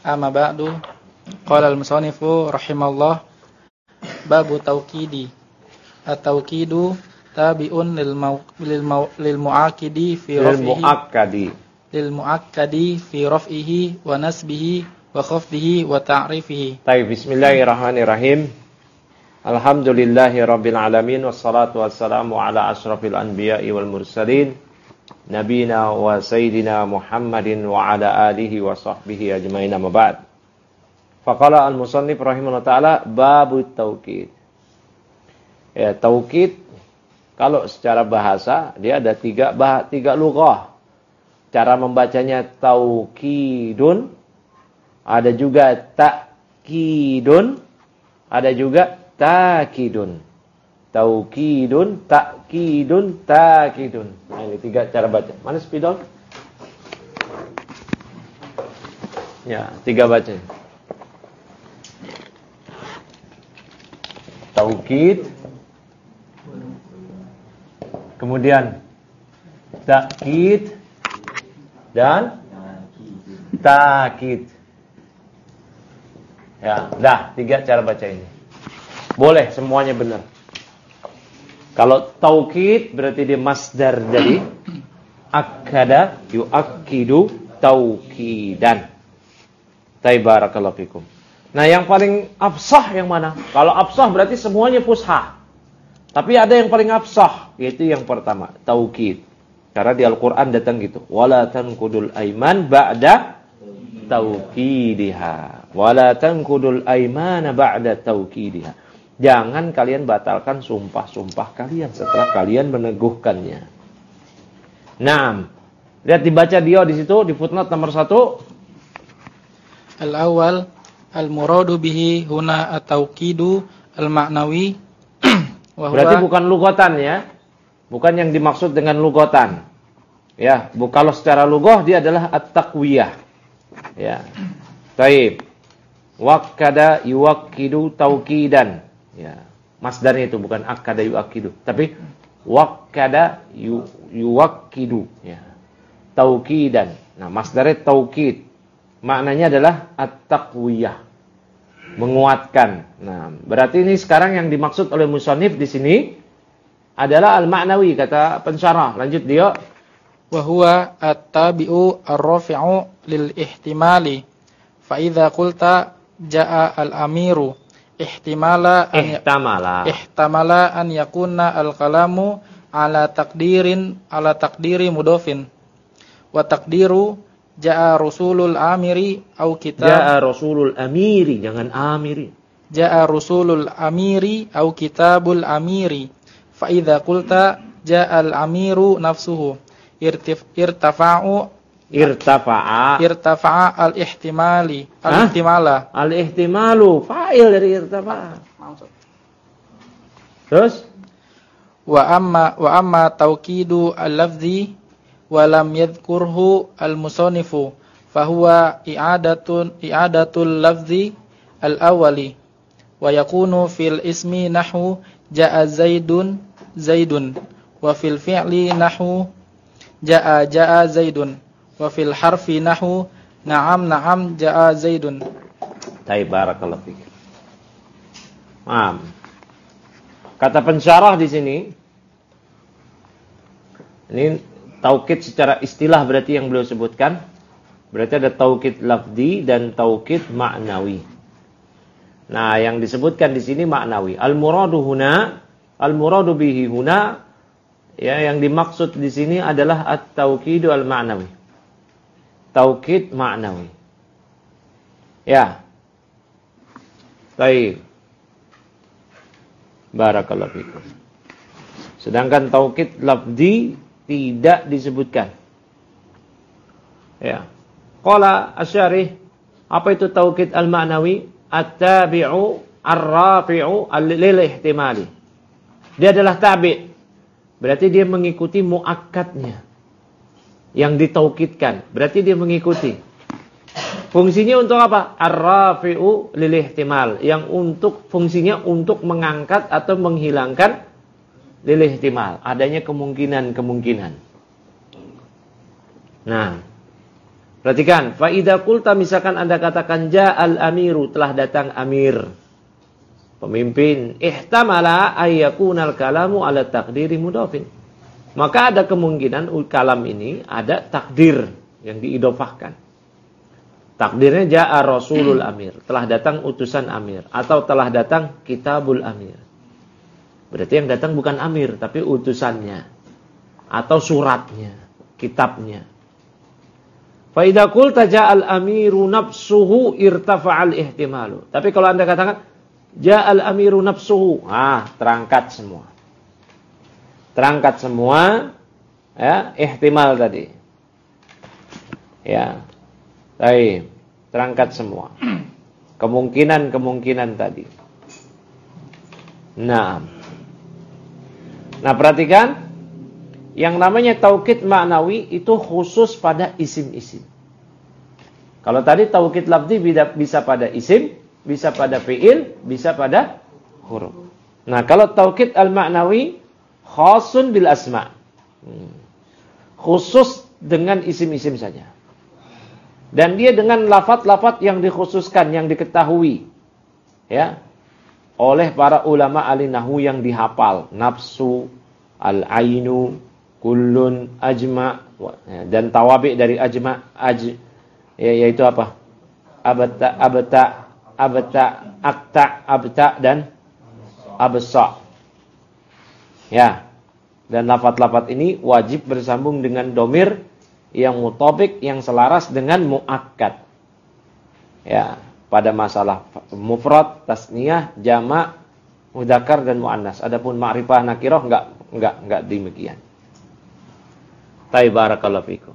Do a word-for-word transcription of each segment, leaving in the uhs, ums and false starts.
Amma ba'du. Qala al-musannifu rahimallah babu tauqidi. At-tauqidu tabi'un lil mau, lil, mau, lil mu'akkidi fi raf'ihi lil mu'akkadi lil mu'akkadi fi raf'ihi wa nasbihi wa khafdihi wa ta'rifihi. Baik, bismillahirrahmanirrahim. Alhamdulillahi rabbil alamin wassalatu wassalamu ala asyrafil anbiya'i wal mursalin nabina wa sayyidina Muhammadin wa ala alihi wa sahbihi ajmain, amma ba'd. Faqala al-musannif rahimahullah ta'ala babu tauqid. Ya, tauqid kalau secara bahasa dia ada tiga bah, tiga lughah. Cara membacanya tauqidun, ada juga ta'kidun, ada juga takidun. Tauqidun, ta'kidun, takidun. Nah, ini tiga cara baca. Mana spidol? Ya, tiga baca. Tauqid, kemudian ta'kid dan takid. Ya, dah tiga cara baca ini. Boleh semuanya benar. Kalau taukid berarti dia masdar dari akada yu'akkidu taukidan. Barakallahu fikum. Nah, yang paling afsah yang mana? Kalau afsah berarti semuanya fushah. Tapi ada yang paling afsah, yaitu yang pertama, taukid. Karena di Al-Qur'an datang gitu. Wala tanqudul aiman ba'da taukidiha. Wala tanqudul aimana ba'da taukidiha. Jangan kalian batalkan sumpah-sumpah kalian setelah kalian meneguhkannya. Naam. Lihat dibaca dia di situ di footnote nomor satu. Al-awwal al-muradu bihi huna at-tauqidu al-ma'nawi. Berarti bukan lugatan ya. Bukan yang dimaksud dengan lugatan. Ya, bu kalau secara lugah dia adalah at-taqwiyah. Ya. Baik. Wakkada yuwakkidu tauqidan. Ya. Masdarnya itu bukan akkada yuwakkidu, tapi wakkada yu, yuwakkidu ya. Tauqidan. Nah, masdarnya tauqid. Maknanya adalah at-taqwiyah. Menguatkan. Nah, berarti ini sekarang yang dimaksud oleh musannif di sini adalah al-ma'nawi, kata pensyarah. Lanjut dia. Wa huwa at-tabi'u ar-rafi'u lil ihtimali. Fa idza qulta jaa al-amiru ihtimala an ihtamala ihtamala an yakuna al-kalamu ala taqdirin ala taqdiri mudofin. Wa taqdiru jaa rasulul amiri au kitab jaa rasulul amiri, jangan amiri. Jaa rasulul amiri au kitabul amiri. Fa idza qulta jaa al amiru nafsuhu irtif irtafa'u irtafa'a irtafa'a al ihtimali al ihtimala al ihtimalu fa'il dari irtafa'a. Terus wa amma wa amma tauqidu al lafzi wa lam yadhkurhu al musannifu fa huwa i'adatun i'adatul lafzi al awwali wa yakunu fil ismi nahwu jaa zaidun zaidun wa fil fi'li nahwu jaa jaa zaidun wa fil harfi nahwu na'am na'am jaa zaidun. Baik, barakallahu fiik. Maaf. Kata pensyarah di sini ini taukid secara istilah berarti yang beliau sebutkan. Berarti ada taukid lafzi dan taukid ma'nawi. Nah, yang disebutkan di sini ma'nawi. Al-muradu huna, al-muradu bihi huna, ya, yang dimaksud di sini adalah at-tauqidu al-ma'nawi. Taukid ma'nawi. Ya. Baik. Barakallahu fikum. Sedangkan taukid lafzi tidak disebutkan. Ya. Qala asy-syarih, apa itu taukid al-ma'nawi? At-tabi'u ar-rafi'u lil ihtimali. Dia adalah tabi'. Berarti dia mengikuti muakkadnya yang ditaukidkan. Berarti dia mengikuti. Fungsinya untuk apa? Ar-rafi'u lil ihtimal, yang untuk fungsinya untuk mengangkat atau menghilangkan lil ihtimal, adanya kemungkinan-kemungkinan. Nah, Perhatikan, fa idza qulta misalkan Anda katakan ja'al amiru, telah datang amir, pemimpin, ihtamala ayyakunal kalamu ala taqdiri mudhafin. Maka ada kemungkinan kalam ini ada takdir yang diidofahkan. Takdirnya ja'a rasulul amir, telah datang utusan amir, atau telah datang kitabul amir. Berarti yang datang bukan amir, tapi utusannya, atau suratnya, kitabnya. Fa idza qulta ja'al amiru nafsuhu irtafa'al ihtimalu. Tapi kalau Anda katakan ja'al amiru nafsuhu, ah, terangkat semua. Terangkat semua ya, ihtimal tadi. Ya. Baik, terangkat semua. Kemungkinan-kemungkinan tadi. Nah. Nah, perhatikan. Yang namanya taukid ma'nawi itu khusus pada isim-isim. Kalau tadi taukid lafzi bisa pada isim, bisa pada fi'il, bisa pada huruf. Nah, kalau taukid al-ma'nawi khasun bil asma. Hmm. Khusus dengan isim-isim saja. Dan dia dengan lafaz-lafaz yang dikhususkan, yang diketahui. Ya. Oleh para ulama ahli nahwu yang dihafal. Nafsu, al-ainu, kullun, ajma, dan tawabi dari ajma, aj, ya, yaitu apa? Abta, abta, abta, akta, abta, dan absa. Ya. Dan lafaz-lafaz ini wajib bersambung dengan domir yang mutobik, yang selaras dengan muakkad. Ya, pada masalah mufrad, tasniyah, jama', mudzakkar dan muannas. Adapun ma'rifah nakirah enggak enggak enggak demikian. Taib barakallahu fikum.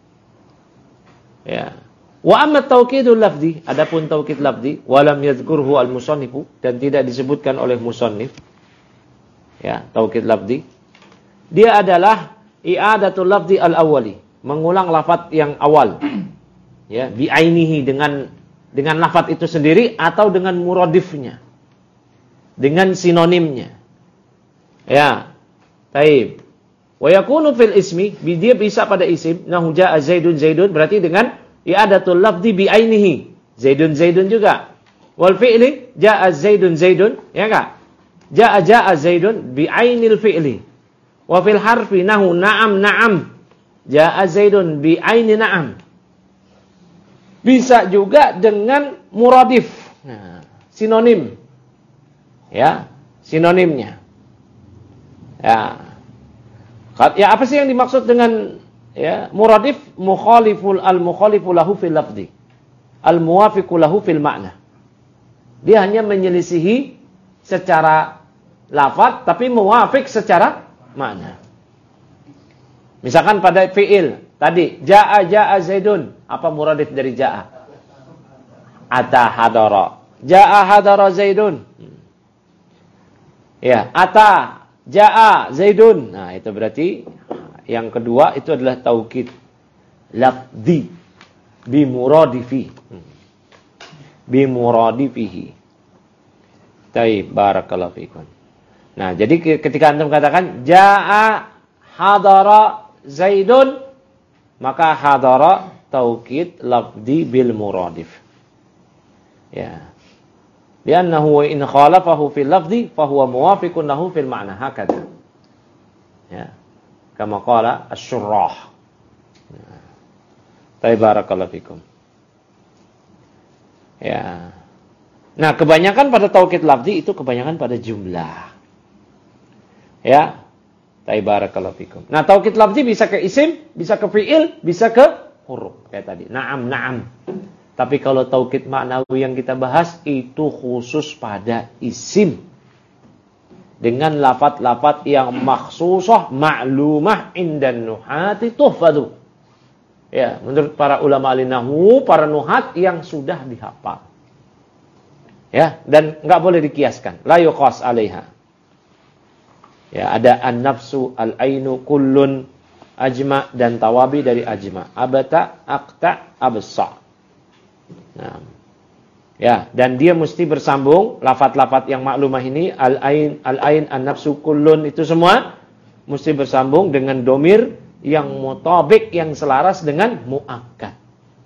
Ya. Wa amma taukidul lafzi, adapun taukid lafzi, walam yadhkurhu al-musannifu, dan tidak disebutkan oleh musannif. Ya, taukid lafzi. Dia adalah i'adatul lafzi al-awwali, mengulang lafaz yang awal. Ya, bi'ainihi, dengan dengan lafaz itu sendiri atau dengan muradifnya. Dengan sinonimnya. Ya. Taib. Wa yakunu fil ismi, dia bisa pada isim, nahu ja'a Zaidun Zaidun, berarti dengan i'adatul lafzi bi'ainihi. Zaidun Zaidun juga. Wal fi'li ja'a Zaidun Zaidun, ya enggak? Ja'a ja'a Zaidun bi'ainil fi'li. Wa fil harfi nahu na'am na'am. Ja'a Zaidun bi'aini na'am. Bisa juga dengan muradif. Nah, sinonim. Ya, sinonimnya. Ya. Ya, apa sih yang dimaksud dengan ya, muradif? Mukhaliful al-mukhalifu lahu fil lafzi. Al-muwafiqu lahu fil ma'na. Dia hanya menyelisihi secara lafaz tapi muwafiq secara makna. Misalkan pada fi'il tadi ja'a ja'a Zaidun, apa muradif dari ja'a? Ata hadara. Ja'a hadara Zaidun. Ya, ata ja'a Zaidun. Nah, itu berarti yang kedua itu adalah taukid lafzi bi muradifi. Bi muradifihi. Taib barakallahu fikum. Nah, jadi ketika antum katakan ja'a hadara Zaidun, maka hadara taukid lafzi bil muradif. Ya. Li'annahu in khalafahu fil lafzi fa huwa muwafiqun lahu fil ma'na, hakadha. Ya. Kama qala asy-syurrah. Taib barakallahu fikum. Ya. Nah, kebanyakan pada taukid lafzi itu kebanyakan pada jumlah. Ya. Taib barakallahu fikum. Nah, taukid lafzi bisa ke isim, bisa ke fi'il, bisa ke huruf kayak tadi. Na'am, na'am. Tapi kalau taukid ma'nawi yang kita bahas itu khusus pada isim. Dengan lafaz-lafaz yang makhsusah, ma'lumah indan nuhati tuhfadu. Ya, menurut para ulama al-nahwu, para nuhat yang sudah dihafal. Ya, dan enggak boleh dikiaskan. La yuqas 'alaiha. Ya, ada an-nafsu, al-ainu, kullun, ajma dan tawabi dari ajma. Abata, aqta, absa. Nah. Ya, dan dia mesti bersambung lafaz-lafaz yang maklumah ini, al-ain, al-ain, an-nafsu, kullun, itu semua mesti bersambung dengan domir yang mutabik, yang selaras dengan muakkad.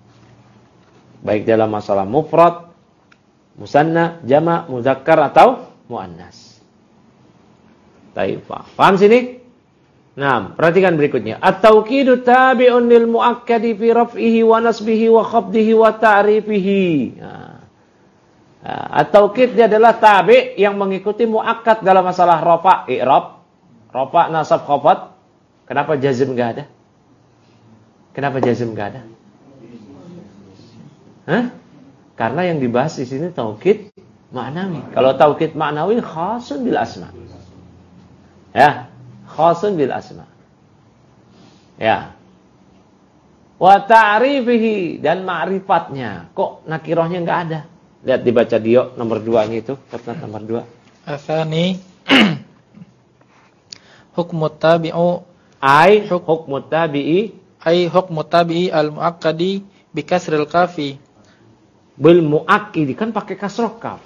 baik dalam masalah mufrad, musanna, jama', mudzakkar atau muannas. Baik, paham sini? Nah, perhatikan berikutnya. At-taukidu tabi'un lil muakkadi fi raf'ihi wa nasbihi wa khafdihi wa ta'rifihi. Nah, at-taukid dia adalah tabi' yang mengikuti muakkad dalam masalah rafa', i'rab, rafa', nasab, khafad. Kenapa jazm enggak ada? Kenapa jazm enggak ada? Hah? Karena yang dibahas di sini taukid maknawi. Kalau taukid maknawi khasun bil asma. Ya, khasun bil asma. Ya. Wa ta'rifihi, dan ma'rifatnya. Kok nakirahnya enggak ada? Lihat dibaca Dio nomor dua nya itu, kata nomor dua. Atsani hukmu tabi'u ai hukmu tabi'i ai hukmu tabi'i al-muakkadi bi kasril kafi. Bil muakkidi kan pakai kasrah kaf.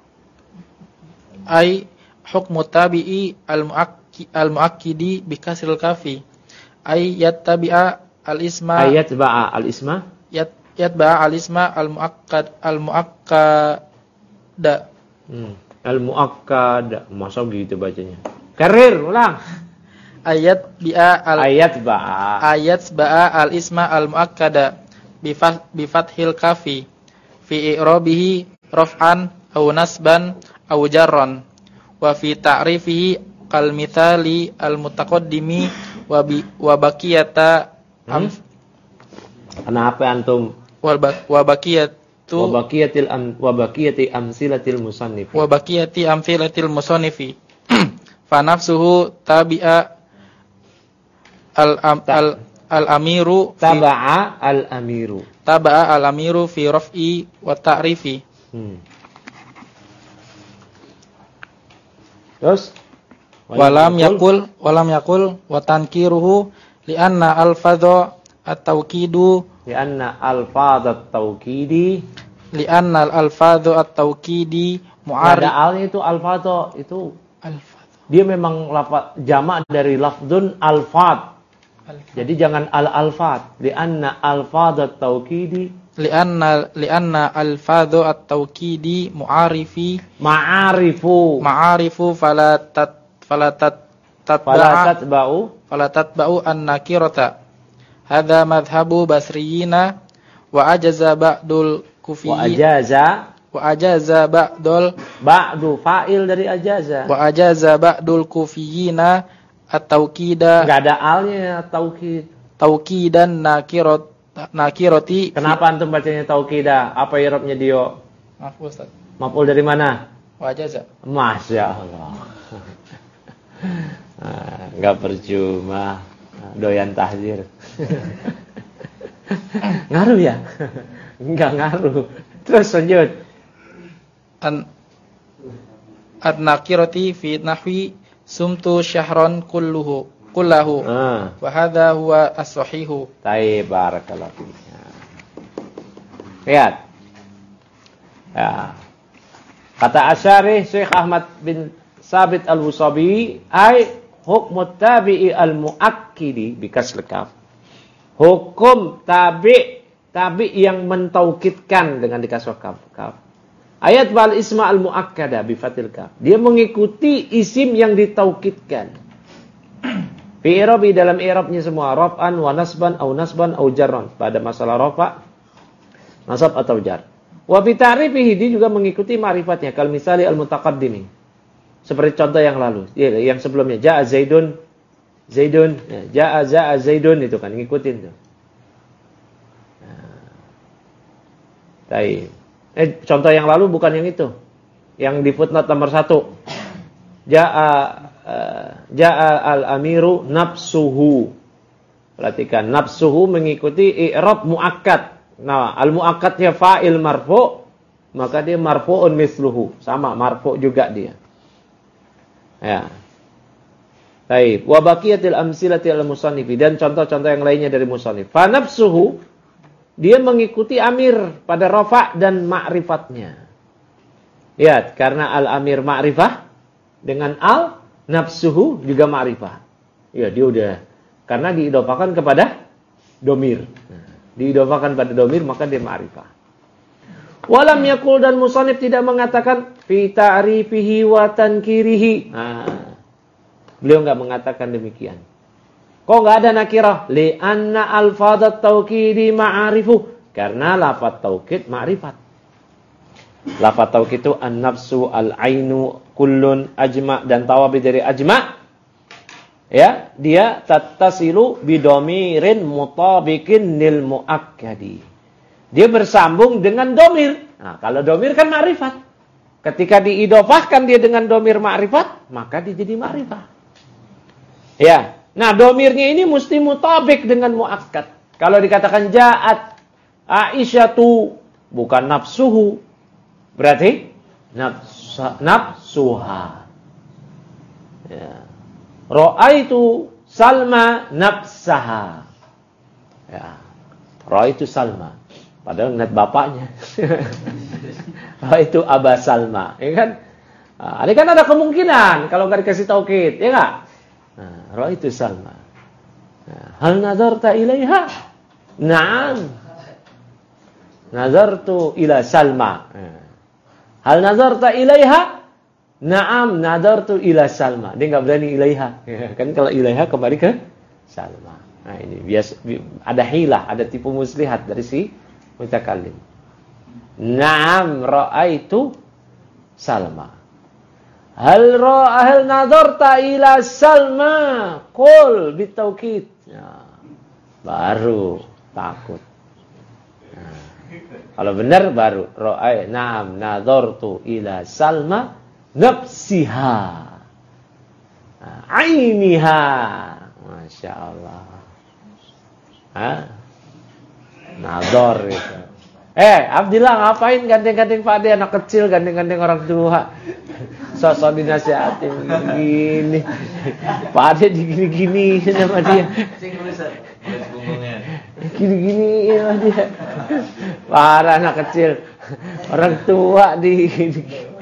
Ai hukmu tabi'i al-muakki al-muakkidi bi kasril kafi. Ai yattabi'a al-isma ayat ba'a al-isma yat yatba'a al-isma al-muakkad al-muakkada. Hmm. Al-muakkada. Masa gitu bacanya? Karir ulang. Ayat bi'a al ayat ba'a ayat ba'a al-isma al-muakkada bi fathil kafi fi i'rabihi raf'an aw nasban aw jarran wa fi ta'rifihi kal mithali al-mutaqaddimi wa bi wa baqiyata am hmm? Kenapa antum wa baqiyatu wa baqiyatil am wa baqiyati amsilatil musannif wa baqiyati amsilatil musannifi fa nafsuhu tabi'a al am, al al amiru taba'a al amiru taba'a al amiru fi raf'i wa ta'rifi. Hmm. Terus walam yakul walam yakul wa tankiruhu li anna al fadha at-tawkidu li anna al fadha at-tawkidi li anna al alfadhu at-tawkidi mu'arif. Ada alnya itu al fadha itu al-fadha. Dia memang lafaz jamak dari lafdzun al-fadh. Jadi jangan al-alfad. Lianna al-fadh at-tawkidi. Lianna lianna al-fadh at-tawkidi mu'arifi. Ma'arifu. Ma'arifu fala tat fala tat fala tatba'u fala tatba'u an-nakirata. Hadza madhhabu basriyina wa ajaza ba'dul kufiyyin. Wa ajaza wa ajaza ba'dul ba'du fa'il dari ajaza. Wa ajaza ba'dul kufiyyina at-tawkida. Enggak ada alnya taukid. Taukidan nakirat nakirati. Kenapa antum bacanya taukida? Apa i'rabnya Dio? Maaf Ustaz. Maf'ul dari mana? Wa ajaza. Masya Allah. Enggak percuma doyan tahzir. Ngaruh ya? Enggak ngaruh. Terus lanjut. An an-nakirati fi nahwi sumtu syahran kulluhu kullahu ah. Wa hadha huwa as-sahihu. Taib, barakallahu fiik. Lihat. Ya. Kata Asy'ari Syekh Ahmad bin Sabit Al-Wusabi, ai hukmu tabi'i al-muakkidi bi kasril kaf. Hukum tabi' tabi' yang mentaukidkan dengan dikasrah kaf. Kaf. Ayat bal isma al-muakkada bi fathil kaf. Dia mengikuti isim yang ditaukidkan. Fi i'rabi dalam i'rabnya semua raf'an wa nasban au nasban au jarran. Pada masalah rafa', nasab atau jar. Wa fi ta'rifihi dia juga mengikuti ma'rifatnya kal misali al-mutaqaddimi. Seperti contoh yang lalu, ya, yang sebelumnya ja'a Zaidun Zaidun, ya, ja'a za'a Zaidun itu kan ngikutin tuh. Nah. Baik. Eh, contoh yang lalu bukan yang itu. Yang di footnote nomor satu. Ja'a uh, Ja'a al-amiru nafsuhu. Perhatikan, nafsuhu mengikuti i'rab muakkad. Nah, al-muakkadnya fa'il marfu', maka dia marfu'un misluhu. Sama, marfu' juga dia. Ya. Baik, wa baqiyatil amsilati al-musannifi, dan contoh-contoh yang lainnya dari musannif. Fa nafsuhu, dia mengikuti amir pada rafa' dan ma'rifatnya. Lihat, karena al-amir ma'rifah dengan al nafsuhu juga ma'rifah. Ya, dia udah karena diidofakan kepada domir. Nah, diidofakan pada domir maka dia ma'rifah. Walam yakul dan musannif tidak mengatakan fi ta'rifihi wa tankirihi. Nah, beliau enggak mengatakan demikian. Kok enggak ada nakirah? Li anna alfadhat taukidi ma'arifu. Karena lafaz taukid ma'rifat. Lafaz taukid itu an-nafsu, al-ainu, kullun, ajma dan tawabi dari ajma. Ya, dia tattasilu bidomirin mutabiqin lil muakkadi. Dia bersambung dengan domir. Nah, kalau domir kan ma'rifat. Ketika diidofahkan dia dengan domir ma'rifat, maka dia jadi ma'rifat. Ya. Nah, domirnya ini mesti mutabik dengan muakkad. Kalau dikatakan ja'at Aisyatu, bukan nafsuhu. Berarti nafsa, nafsuha. Ya. Ra'aitu Salma nafsaha. Ya. Ra'aitu Salma. Padahal ngeliat bapaknya. Ra'aitu Aba Salma. Ya kan? Nah, ini kan ada kemungkinan kalau nggak dikasih taukid, ya nggak? Nah, Ra'aitu Salma. Nah, hal nazarta ilaiha? Naam. Nazartu ila Salma. Hal nazarta ilaiha? Naam, nazartu ila Salma. Dia enggak berani ilaiha. Kan kalau ilaiha kembali ke Salma. Nah, ini biasa ada hilah, ada tipu muslihat dari si mutakallim. Naam, ra'aitu Salma. Hal ra'a hal nazarta ila Salma? Qul bitaukid. Ya, baru takut. Kalau benar baru ra'ai na'am nazartu ila Salma nafsiha ainiha. Masya Allah. Hah? Nazar itu. Eh, Abdillah ngapain gandeng-gandeng Pak Ade, anak kecil gandeng-gandeng orang tua. Sosok dinasihatin gini. Pak Ade digini-gini sama dia. Gini-gini sama dia. Parah anak kecil. Orang tua di gini.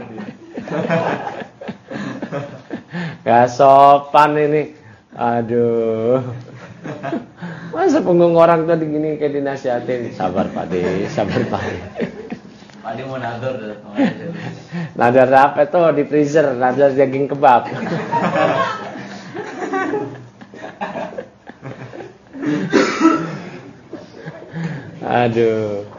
Gak sopan ini. Aduh. Masa punggung orang tuh digini kayak dinasihatin. Sabar Pak De, sabar Pak De. Pak De mau nador. Nador apa tuh di freezer? Nador daging kebab. Aduh.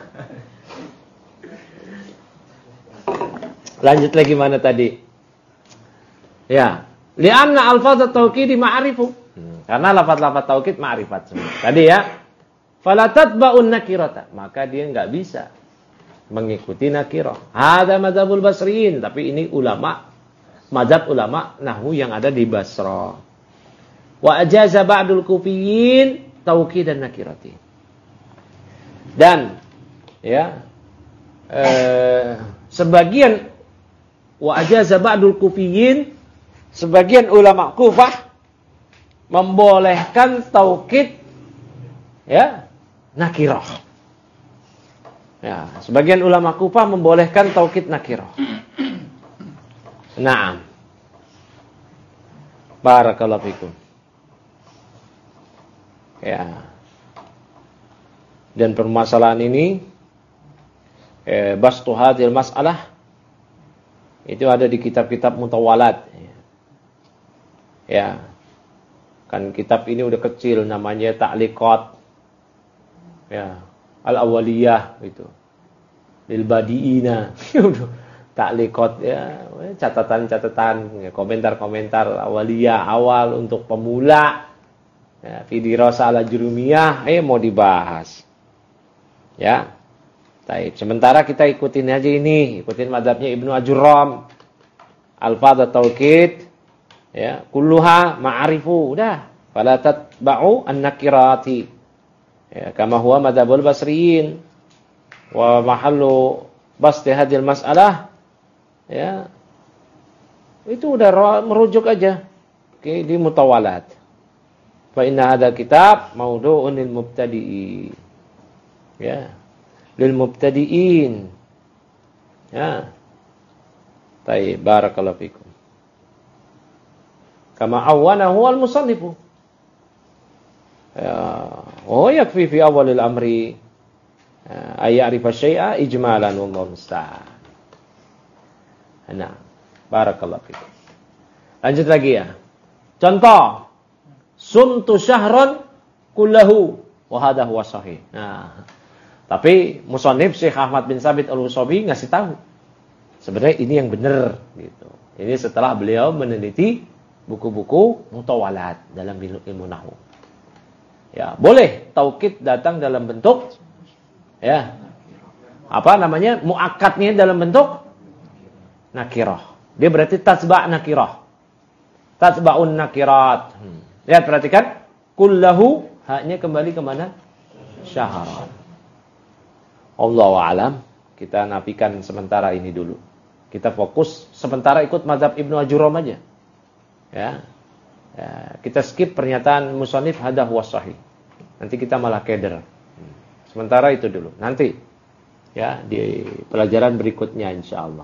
Lanjut lagi mana tadi? Ya, li'anna alfaz at-taukid ma'rifu. Hmm, karena lafaz-lafaz taukid ma'rifat semua. Tadi ya, fala tatba'un nakirata, maka dia enggak bisa mengikuti nakirah. Hada madzhabul basriyin, tapi ini ulama mazhab ulama nahwu yang ada di Basra. Wa ajaza ba'dul kufiyyin taukid dan nakirati. Dan ya eh, sebagian wa ajaza ba'dul kufiyyin, sebagian ulama Kufah membolehkan taukid ya nakirah. Ya, sebagian ulama Kufah membolehkan taukid nakirah. Naam. Barakallahu fikum. Ya. Dan permasalahan ini eh, bastu hadil mas'alah itu ada di kitab-kitab mutawalat. Ya. Kan kitab ini udah kecil, namanya Ta'liqat. Ya, Al-Awwaliyah gitu. Lil Badiina. Ta'liqat ya, catatan-catatan, ya, komentar-komentar Awwaliyah awal untuk pemula. Ya, fi dirasa ala jurumiyah eh mau dibahas. Ya. Baik, sementara kita ikutin aja ini, ikutin mazhabnya Ibnu Ajurram. Al-fadh at-taukid ya, kulluha ma'arifu, udah. Fala tatba'u an-nakirati. Ya, kama huwa madzhabul basriyin. Wa mahallu basti hadil mas'alah ya. Itu udah merujuk aja ke di mutawalat. Fa inna hadha kitab maudu'un lil mubtadi'in. Ya. Lil mubtadi'in. Ya. Baik, barakallahu fikum. Kama awwanahu al-musannifu. Ya, oh yakfi fi awalil amri Ayya'rifa syai'a ijmalan wallahu musta'an. Nah, barakallahu fikum. Lanjut lagi ya. Contoh, sumtu syahran kullahu wa hadha huwa sahih. Nah, tapi musannif Syekh Ahmad bin Sabit Al-Usabi ngasih tahu. Sebenarnya ini yang benar gitu. Ini setelah beliau meneliti buku-buku mutawalat dalam ilmu nahwu. Ya, boleh taukid datang dalam bentuk ya. Apa namanya? Muakkadnya dalam bentuk nakirah. Dia berarti tatsba' nakirah. Tatsba'un nakirat. Hmm. Lihat perhatikan, kullahu haknya kembali ke mana? Syahran. Allahu a'lam. Kita nafikan sementara ini dulu. Kita fokus sementara ikut mazhab Ibnu Ajurom aja. Ya. Ya, kita skip pernyataan musannif hadha huwa sahih. Nanti kita malah keder. Sementara itu dulu. Nanti ya di pelajaran berikutnya insyaallah.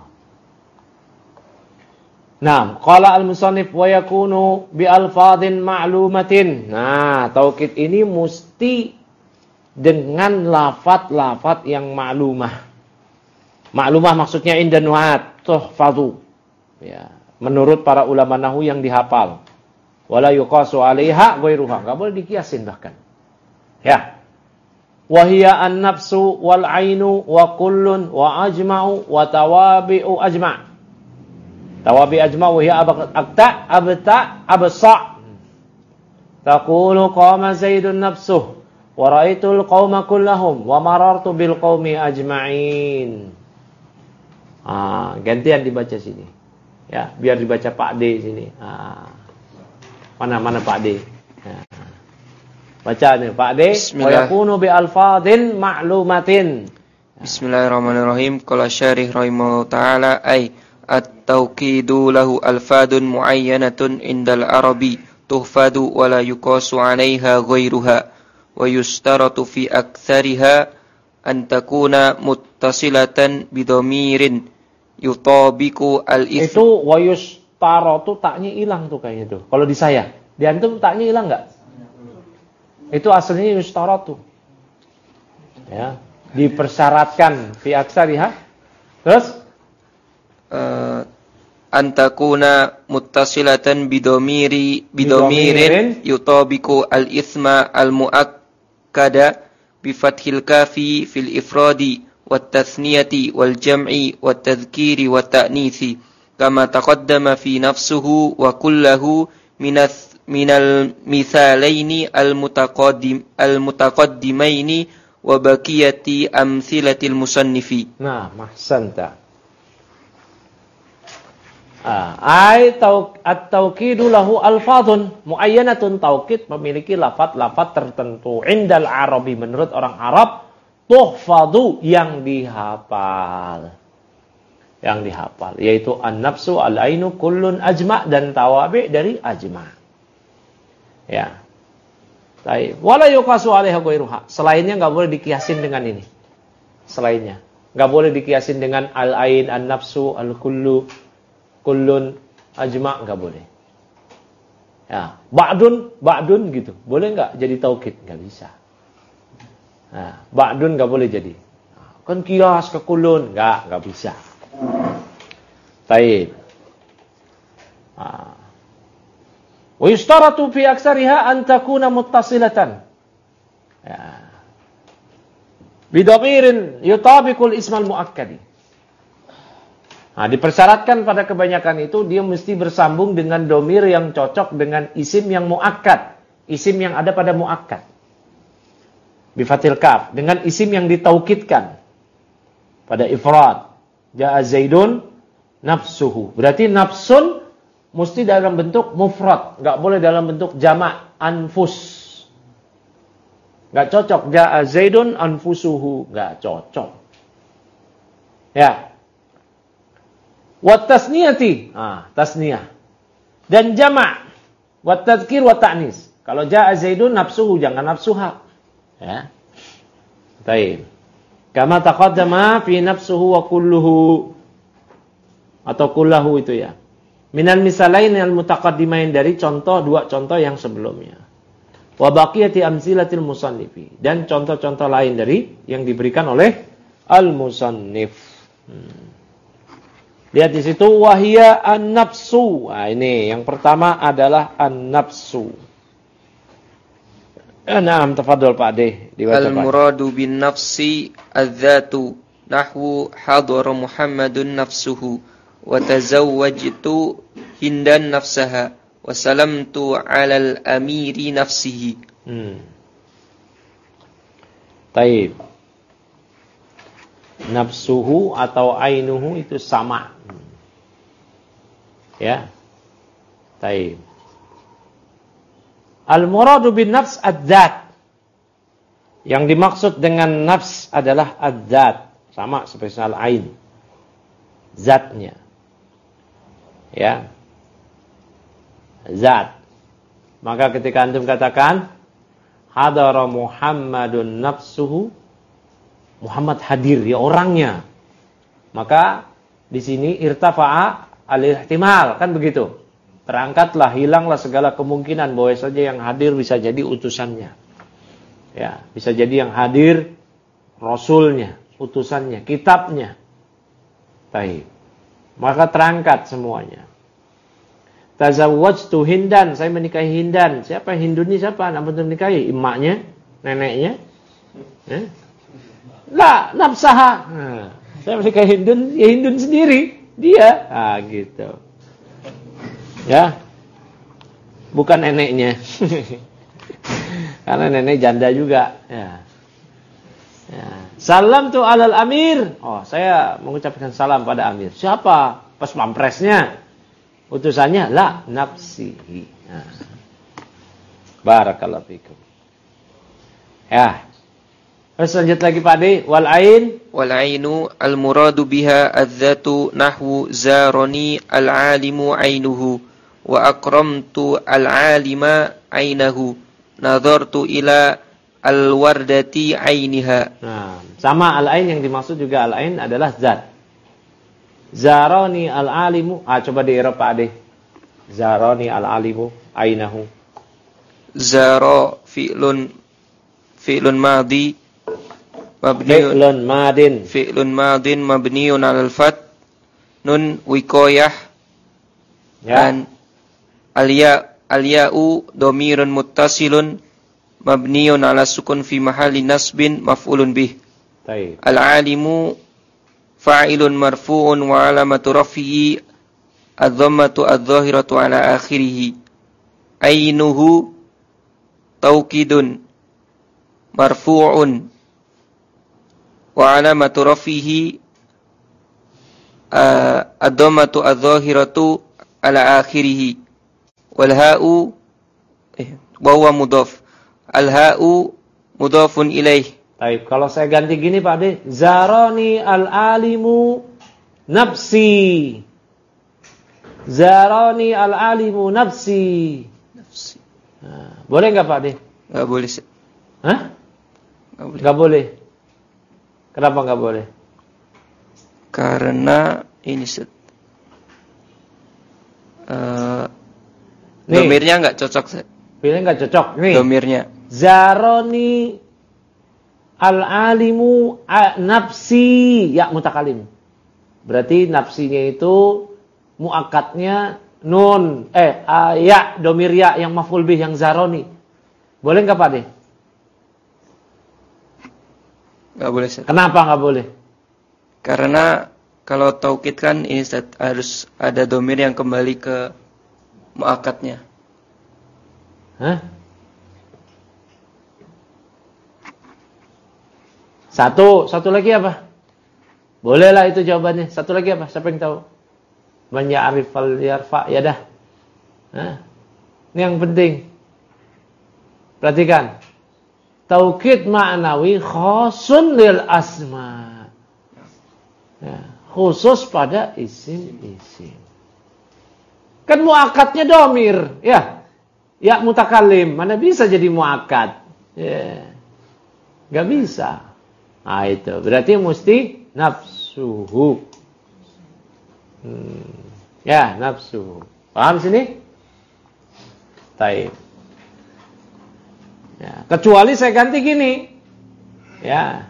Nah, qala al-musannif wa yakunu bi alfadhin ma'lumatin. Nah, taukid ini mesti dengan lafaz-lafaz yang ma'lumah. Ma'lumah maksudnya inda nuhat, tuhfadhu. Ya, menurut para ulama nahwu yang dihafal. Wala yuqasu 'alaiha ghairuha. Enggak boleh dikiasin bahkan. Ya. Wa hiya an-nafsu wal 'ainu wa kullun wa ajma'u wa tawabi'u ajma'. Tawabi ajma'u hiya abta abta absa. Taqulu qama Zaidun nafsuh wa ra'aitul qauma kullahum wa marartu bil qaumi ajma'in. Ah, gantian dibaca sini. Ya, biar dibaca Pak D sini. Ah. Mana mana Pak D? Ya. Baca nih Pak D. Wa yakunu bi alfadhin ma'lumatin. Bismillahirrahmanirrahim. Qala syarih rahimahullahu taala ay at-tawqidu lahu alfadun muayyanatun indal arabi tuhfadu wa la yuqasu 'alaiha ghairuha wa yustaratu fi aktsariha an takuna muttasilatan bidhamirin yutabiqu al-its. Itu wa yustaratu taknya hilang tuh kayaknya tuh. Kalau di saya, di antum taknya hilang enggak? Itu aslinya yustaratu. Ya, dipersyaratkan fi aktsariha. Terus Uh, antakuna muttasilatan bidomiri bidomirin yutabiqu al-ithma al-muakkada bi fathil kafi fil ifradi wat tathniyati wal jam'i wat tadhkiri wat ta'nitsi kama taqaddama fi nafsuhu wa kullahu minas minal mithalaini al-mutaqaddim al-mutaqaddimaini wa baqiyati amsilatil musannifi. Nah, mahsanta. Ai at-tauqidu lahu alfadhun muayyanatun. Taukid memiliki lafaz-lafaz tertentu indal arabi, menurut orang Arab, tuhfadhu yang dihafal. Yang dihafal yaitu an-nafsu al-ainu kullun ajma' dan tawabi dari ajma'. Ya. Baik, wala yuqasu 'alaiha ghairuha. Selainnya enggak boleh dikiasin dengan ini. Selainnya enggak boleh dikiasin dengan al-ain, an-nafsu, al-kullu, kullun, ajma' enggak boleh. Ya, ba'dun, ba'dun gitu. Boleh enggak jadi taukid? Enggak bisa. Nah, ba'dun enggak boleh jadi. Kan kias ke kullun, enggak, enggak bisa. Baik. Ah. Wa yustaratu fi aksariha an takuna muttasilatan. Ya. Bidhamirin yutabiqul ismal muakkadi. Nah, dipersyaratkan pada kebanyakan itu dia mesti bersambung dengan domir yang cocok dengan isim yang muakkad, isim yang ada pada muakkad. Bifatil kaf, dengan isim yang ditaukidkan pada ifrad. Ja'a Zaidun nafsuhu. Berarti nafsun mesti dalam bentuk mufrad, enggak boleh dalam bentuk jama' anfus. Enggak cocok. Ja'a Zaidun anfusuhu, enggak cocok. Ya. Wat tasniyati, ah, tasniyah. Dan jama', wat tadhkir wat ta'nis. Kalau jaa Zaidun nafsuhu, jangan nafsuha. Ya. Baik. Kama taqaddama fi nafsuhu wa kulluhu. Atau kullahu itu ya. Minal misalain al mutaqaddimain, dari contoh dua contoh yang sebelumnya. Wa baqiyati amsilatil musannifi, dan contoh-contoh lain dari yang diberikan oleh al-musannif. Hmm. Lihat di situ wahia an-nafsu. Nah, ini yang pertama adalah an-nafsu. Naam, tafadhol Pak Ade, dibaca Pak. Al-muradu bin nafsi adzatu nahwu hadara Muhammadun nafsuhu wa tazawwajtu Hindan nafsaha wa salamtu 'alal amiri nafsihi. Hmm. Taib. Nafsuhu atau ainuhu itu sama. Ya. Taib. Al-muradu bin nafs ad-dzat. Yang dimaksud dengan nafs adalah ad-dzat, sama seperti al-ain. Zatnya. Ya. Zat. Maka ketika antum katakan hadara Muhammadun nafsuhu, Muhammad hadir, ya orangnya, maka di sini irtafa'a al-ihtimal, kan begitu. Terangkatlah, hilanglah segala kemungkinan bahwa saja yang hadir bisa jadi utusannya. Ya, bisa jadi yang hadir rasulnya, utusannya, kitabnya. Baik. Maka terangkat semuanya. Tazawwajtu Hindan, saya menikahi Hindan. Siapa Hindun ini siapa? Nama menikahi emaknya, neneknya? Eh? Lah, nafsaha. Nah, saya menikahi Hindun, ya Hindun sendiri, dia. Ah, gitu. Ya. Bukan neneknya. Karena nenek janda juga, ya. Ya. Salam tu alal amir. Oh, saya mengucapkan salam pada amir. Siapa? Pas pampresnya. Utusannya la nafsihi. Nah. Barakallahu fikum. Ya. Terus lanjut lagi Pak De, wal ain, wal ainu al muradu biha adzatu nahwu zarani al alimu ainuhu wa akramtu al alima ainahu nadartu ila al wardati ainiha. Nah, sama al ain yang dimaksud juga al ain adalah zat. Zarani al-alimu. Ah, coba di Eropa Ade. Zarani al-alimu ainahu. Zara fi'lun fi'lun madi mabniun fi'lun madin fi'lun madin mabniun 'alal fath nun wiqayah. Ya. Dan al-ya al-ya'u dhamirun muttasilun mabniun 'ala sukun fi mahalli nasbin maf'ulun bih. Baik. Al-alimu fa'ilun marfu'un wa alamatu raf'ihi adh-dhammatu adh-dhahiratu 'ala akhirih. Ainuhu taukidun marfu'un wa alamatu raf'ihi ad-dhammatu adh-dhahiratu 'ala akhirih. Wal ha'u eh wa huwa mudhaf. Al ha'u mudhafun ilaih. Baik, kalau saya ganti gini Pak De, zarani al-alimu nafsi. Zarani al-alimu nafsi. Nafsi. Nah, boleh enggak Pak De? Enggak boleh. Hah? Enggak boleh. Enggak boleh. Kenapa enggak boleh? Karena ini set. Uh, Nih. Domirnya enggak cocok, set. Pilih enggak cocok nih. Domirnya. Zarani al-alimu nafsi, ya mutakalim. Berarti nafsinya itu muakkadnya nun, eh ya domir ya yang maf'ul bih yang zaroni. Boleh enggak Pak De? Enggak boleh, Ustaz. Kenapa enggak boleh? Karena kalau taukid kan ini Ustaz, harus ada domir yang kembali ke muakkadnya. Hah? Satu, satu lagi apa? Bolehlah itu jawabannya. Satu lagi apa? Siapa yang tahu? Man ya'rif fal yarfa yadah. Nah, ini yang penting. Perhatikan. Taukid ma'nawi khasun lil asma. Ya, khusus pada isim-isim. Kan muakkadnya domir, ya. Ya mutakalim, mana bisa jadi muakkad? Ya. Enggak bisa. Nah itu, berarti mesti nafsuhu. Hmm. Ya, nafsuhu. Paham sini? Taib. Ya, kecuali saya ganti gini. Ya.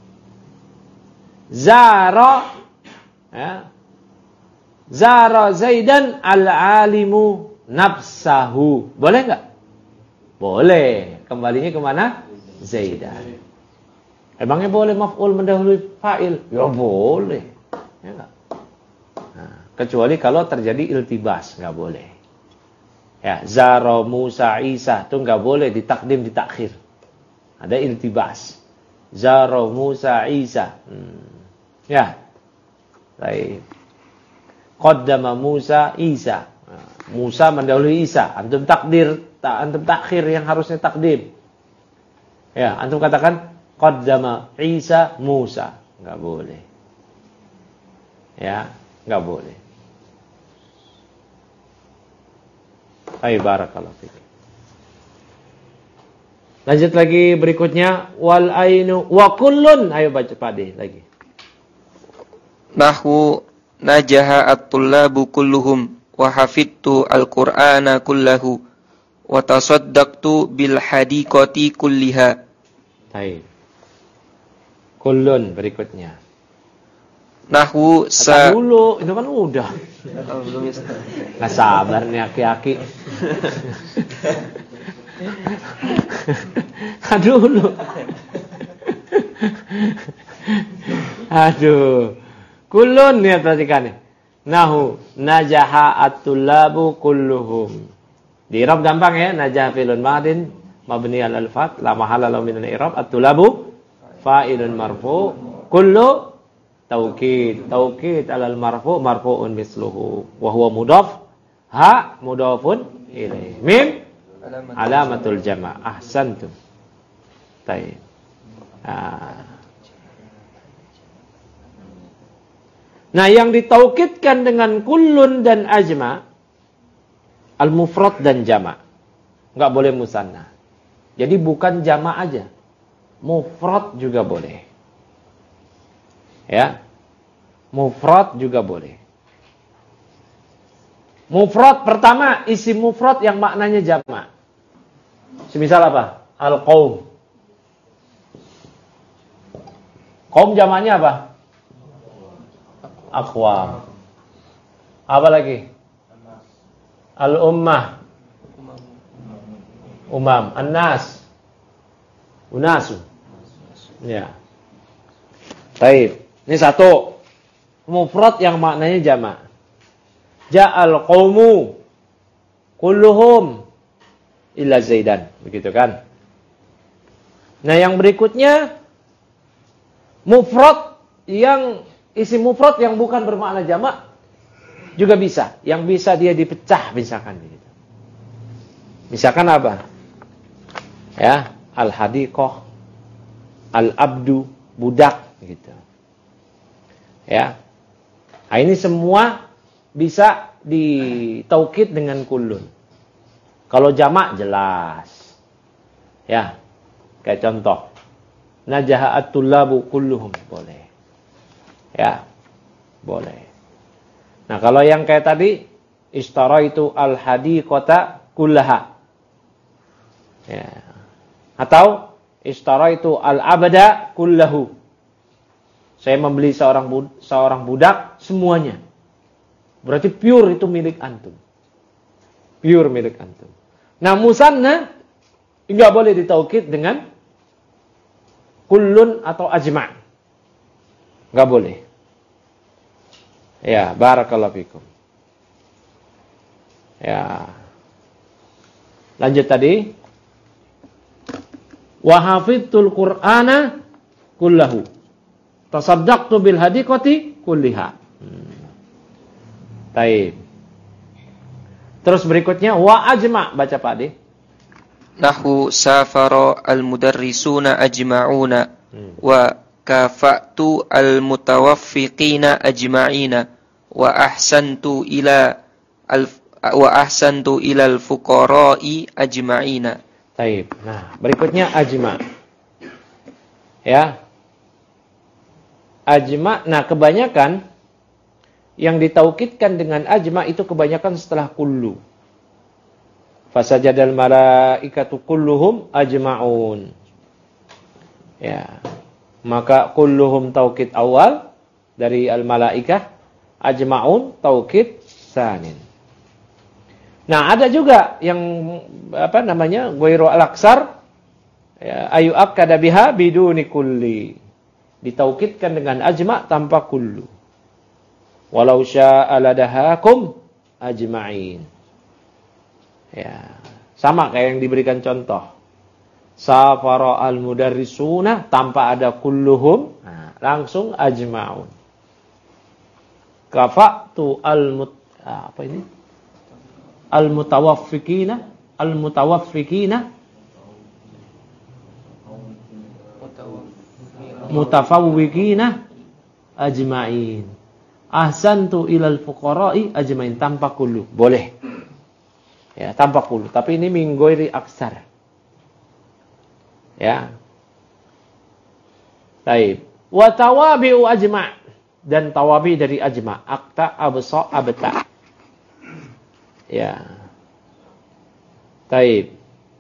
Zara ya. Zara Zaidan al-alimu nafsahu. Boleh enggak? Boleh. Kembalinya kemana? Zaidan. Emangnya boleh maf'ul mendahului fa'il? Ya boleh. Ya enggak? Nah, kecuali kalau terjadi iltibas, enggak boleh. Ya, Zara Musa Isa itu enggak boleh ditakdim ditakhir. Ada iltibas. Zara Musa Isa. Hmm. Ya. Baik. Qaddama Musa Isa. Nah, Musa mendahului Isa. Antum takdir, tak antum takhir yang harusnya takdim. Ya, antum katakan qaddama Isa Musa. Enggak boleh. Ya, enggak boleh. Baik, barakallahu fiik. Lanjut lagi berikutnya wal ainu wa kullun. Ayo baca Pak De lagi. Nahwu najaha at-tullabu kulluhum wa hafidtu al-Qur'ana kullahu wa tasaddaqtu bil hadiqati kulliha. Baik. Kullun berikutnya. Nahwu sa dulu, itu kan udah. Nggak sabar nih aki-aki. Aduh dulu. Aduh. Kullun ya perhatikan nih. Nahu najaha at-tullabu kulluhum. Di i'rab gampang ya, najah fi'lun madin mabni al fath la mahala lahu min al-i'rab at-tullabu fa'ilun marfu kullu taukid taukid alal marfu marfu'un misluhu wa huwa mudhaf ha mudhafun ilaih mim alamatul jama' ahsantum. Baik. Nah, yang ditaukidkan dengan kullun dan ajma al-mufrad dan jama'. Enggak boleh musanna. Jadi bukan jama' aja. Mufrad juga boleh. Ya. Mufrad juga boleh. Mufrad pertama, isim mufrad yang maknanya jama'. Semisal apa? Al-qaum. Qaum jamaknya apa? Aqwam. Apa lagi? Al-ummah. Umam. An-nas. Unasu. Ya. Baik. Ini satu. Mufrad yang maknanya jama'. Ja'al qaumu kulluhum illa Zaidan. Begitu kan? Nah, yang berikutnya mufrad yang isim mufrad yang bukan bermakna jama' juga bisa. Yang bisa dia dipecah misalkan gitu. Misalkan apa? Ya, al-hadiqah, al-abdu, budak gitu. Ya. Nah, ini semua bisa ditaukid dengan kullun. Kalau jamak jelas. Ya. Kayak contoh. Najaha at-tullabu kulluhum boleh. Ya. Boleh. Nah, kalau yang kayak tadi ishtaraitu al-hadiqata kullaha. Ya. Atau ishtaraitu al-abada kullahu. Saya membeli seorang bud- seorang budak semuanya. Berarti pure itu milik antum. Pure milik antum. Nah, musanna enggak boleh ditaukid dengan kullun atau ajma'. Enggak boleh. Ya, barakallahu fikum. Ya. Lanjut tadi. Wa hafidtul Qur'ana kullahu. Tasaddaqtu bil hadiqati kulliha. Hmm. Taib. Terus berikutnya wa ajma', baca Pak De. Nahwu safara al-mudarrisuna ajma'una hmm. wa kafa'tu al-mutawaffiqina ajma'ina wa ahsantu ila al wa ahsantu ila al-fuqara'i ajma'ina. Taib. Nah, berikutnya ajma'. Ya. Ajma', nah kebanyakan yang ditaukidkan dengan ajma' itu kebanyakan setelah kullu. Fasajadal malaikatu kulluhum ajma'un. Ya. Maka kulluhum taukid awal dari al malaikah, ajma'un taukid sanin. Nah, ada juga yang apa namanya? Ghairu al-aksar, ya, ayu akkada biha biduni kulli. Ditaukidkan dengan ajma' tanpa kullu. Walau syaa ladahakum ajma'in. Ya, sama kayak yang diberikan contoh. Safara al-mudarrisuna tanpa ada kulluhum, nah, langsung ajma'un. Kafa'tu al-mut apa ini? Al-mutawaffiqina, al-mutawaffiqina mutafawwiqina ajma'in. Ahsantu ilal fuqara'i ajma'in tanpa kullu. Boleh. Ya, tanpa kullu. Tapi ini min ghairi aksar. Ya. Baik. Wa tawabi'u ajma'. Dan tawabi dari ajma'. Akta, absa, abta. Ya. Baik.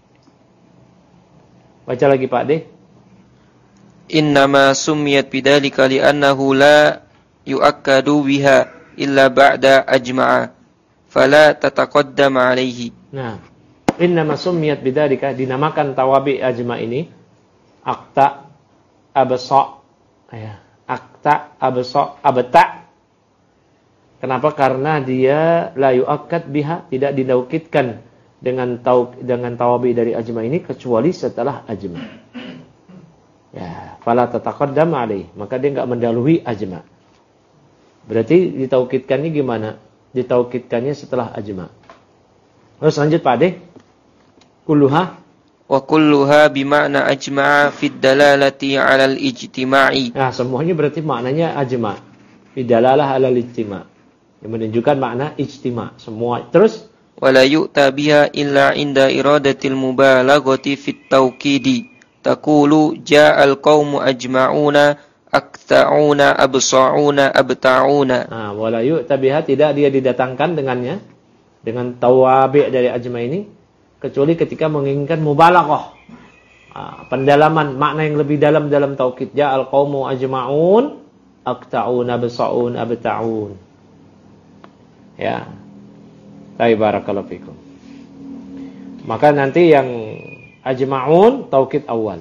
Baca lagi Pak De. Innama summiyat bidzalika li'annahu la yu'akkadu biha illa ba'da ajma'a. Fala tataqaddam alaihi. Nah, innama summiyat bidzalika, dinamakan tawabi ajma ini akta, absa, ya, akta, absa, abta. Kenapa? Karena dia la yu'akkad biha, tidak didaukitkan dengan tau dengan tawabi dari ajma ini kecuali setelah ajma. Ya, fala tataqaddam alaihi, maka dia enggak mendahului ajma. Berarti ditaukidkannya gimana? Ditaukidkannya setelah ajma. Terus lanjut Pak De. Kulluha wa kulluha bima'na ajma'a fid dalalati 'alal ijtima'i. Nah, semuanya berarti maknanya ajma. Fid dalalah 'alal ijtima'. Yang menunjukkan makna ijtima'. Semua. Terus wala yu'ta biha illa 'inda iradatil mubalaghati fit tawkidi. Taqulu ja'al qaumu ajma'una akta'una absa'una abta'una. Nah, wala yu'ta biha, tidak dia didatangkan dengannya, dengan tawabi dari ajma ini, kecuali ketika menginginkan mubalaghah, nah, pendalaman makna yang lebih dalam dalam taukid. Ja'al qaumu ajma'un akta'una absa'un abta'un. Ya. Baik, barakallahu fikum. Maka nanti yang ajma'un taukid awal.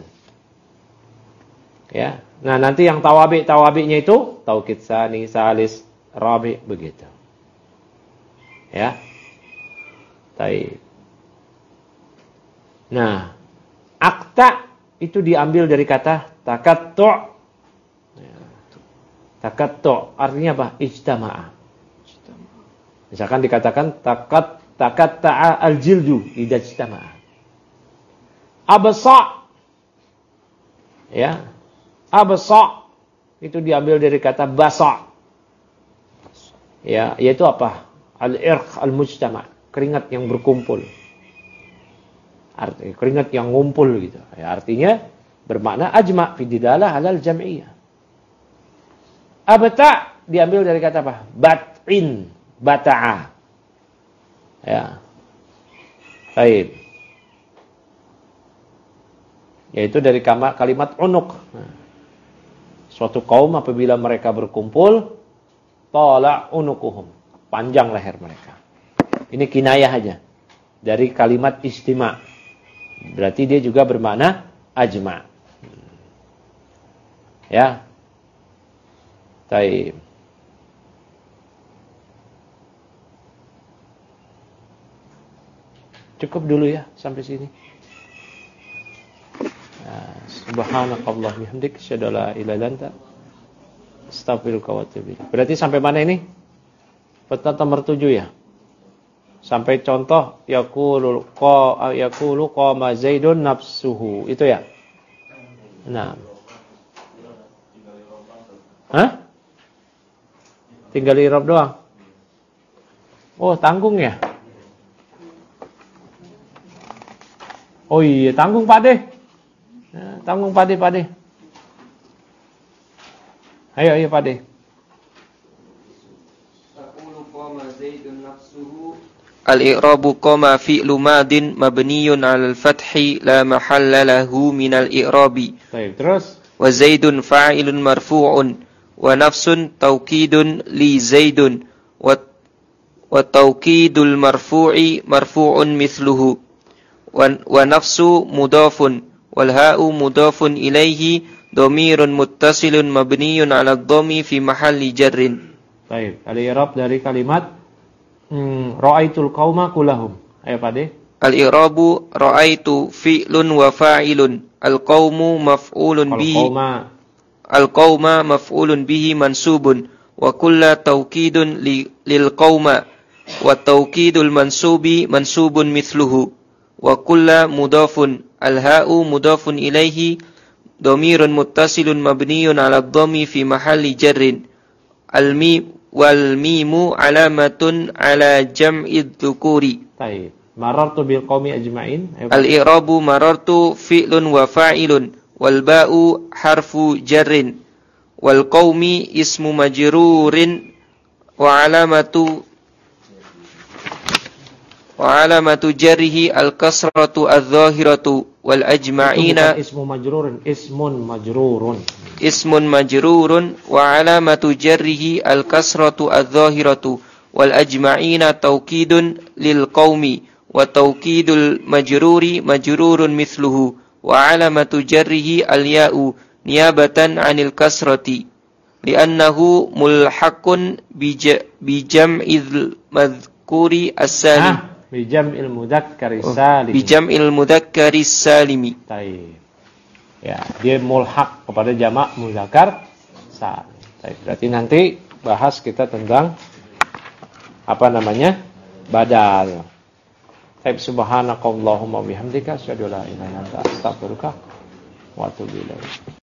Ya. Nah, nanti yang tawabi-tawabinya itu taukid sani, salis, rabi, begitu. Ya. Baik. Nah, akta itu diambil dari kata takattu'. Ya. Takattu' artinya apa? Ijtama'a. Misalkan dikatakan takat takatta'a al-jildu idza ijtama'a. Absa'. Ya. Absa' itu diambil dari kata basa'. Ya, yaitu apa? Al-irq al-mujtama', keringat yang berkumpul. Artinya keringat yang ngumpul gitu. Ya, artinya bermakna ajma' fi dilalah 'alal jam'iyyah. Abta' diambil dari kata apa? Bat'in, bata'a. Ya. Baik. Yaitu dari kalimat unuk. Nah, suatu kaum apabila mereka berkumpul, tala unukuhum, panjang leher mereka. Ini kinayah aja dari kalimat istima'. Berarti dia juga bermakna ajma'. Ya. Baik. Cukup dulu ya sampai sini. Subhanakallah bihamdik, asyhadu an la ilaha illa anta, astaghfiruka wa atubu ilaik. Berarti sampai mana ini? Peta nomor tujuh ya. Sampai contoh yaqulu qa yaqulu qama zaidun nafsuhu. Itu ya. Nah. Hah? Tinggal i'rab doang. Oh, tanggung ya? Oh iya, tanggung Pak De. Nah, tanggung Pak De, Pak De. Ayo, ayo Pak De. Al-i'rabu qama fi'lu madin mabniyun 'alal fathi la mahalla lahu minal i'rabi. Baik, terus Wa Zaidun fa'ilun marfu'un wa nafsun taukidun li Zaidun wa wa taukidul marfu'i marfu'un mithluhu wa, wa nafsu mudafun wal ha'u mudafun ilaihi dhamirun muttasilun mabniyun 'ala dhammi fi mahalli jarrin. baik, al-i'rab dari kalimat hmm, ra'aitul qauma kullahum. Ayo Pak De. Al-i'rabu ra'aitu fi'lun wa fa'ilun al-qaumu maf'ulun bihi Al-qauma al-qauma maf'ulun bihi mansubun wa kullu taukidun li, lil qauma wa taukidul mansubi mansubun mithluhu wa kullu mudafun al-ha'u mudafun ilaihi dhamirun muttasilun mabniyun 'ala dhammi fi mahalli jarrin al-mim wal mimu alamatun 'ala jam'i dzukuri. Baik. Marartu bil qaumi ajma'in. Ayo, Pak. Al-i'rabu marartu fi'lun wa fa'ilun wal ba'u harfu jarrin wal qaumi ismu majrurin wa alamatu wa alamatu jarrihi al-kasratu adh-dhahiratu wal ajma'ina Itu bukan ismu majrurun, ismun majrurun. ismun majrurun wa alamatu jarrihi al-kasratu adh-dhahiratu wal ajma'ina taukidun lil qaumi wa taukidul majruri majrurun mithluhu wa alamatu jarrihi al-ya'u niyabatan 'anil kasrati li'annahu mulhaqun bi jam'il madhkuri as-salim. Ah, bi jam'il mudzakkari salim. Bi jam'il mudzakkari salimi. Baik. Ya, dia mulhaq kepada jamak mudzakkar salim. Baik, berarti nanti bahas kita tentang apa namanya? Badal. Baik, subhanakallahumma bihamdika asyhadu an la ilaha illa anta astaghfiruka wa atubu ilaik.